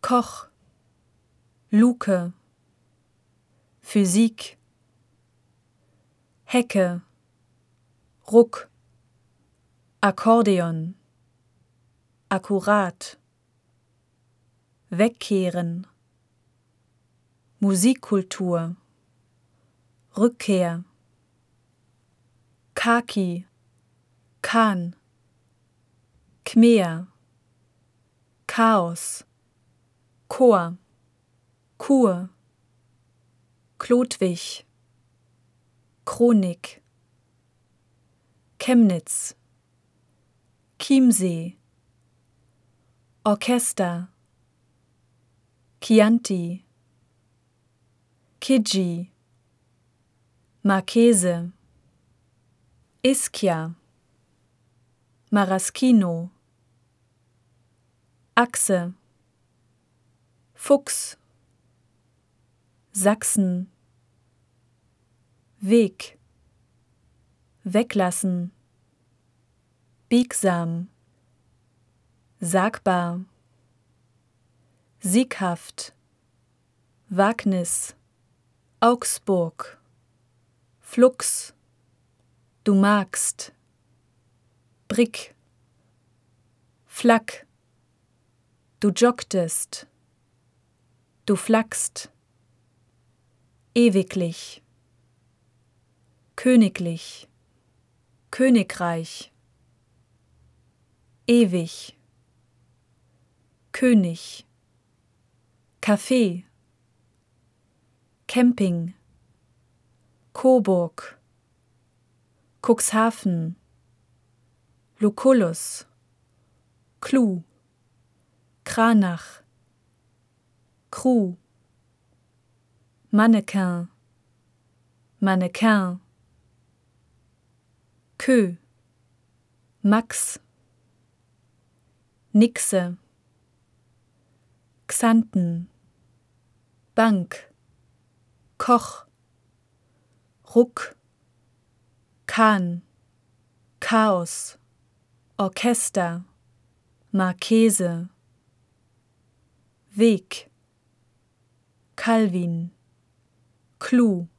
Koch, Luke, Physik, Hecke, Ruck, Akkordeon, akkurat, wegkehren, Musikkultur, Rückkehr, Kaki, Kahn, Khmer, Chaos, Chor, Kur, Klotwig, Chronik, Chemnitz, Chiemsee, Orchester, Chianti, Kidji, Marchese, Ischia, Maraschino, Achse, Fuchs, Sachsen, Weg, weglassen, biegsam, sagbar, sieghaft, Wagnis, Augsburg, Flux, du magst, Brick, Flak, du joggtest, du flachst, ewiglich, königlich, Königreich, ewig, König, Café, Camping, Coburg, Cuxhaven, Lucullus, Clou, Kranach, Crew, Mannequin, Mannequin, Kö, Max, Nixe, Xanten, Bank, Koch, Ruck, Kahn, Chaos, Orchester, Marchese, Weg, Calvin, Clou,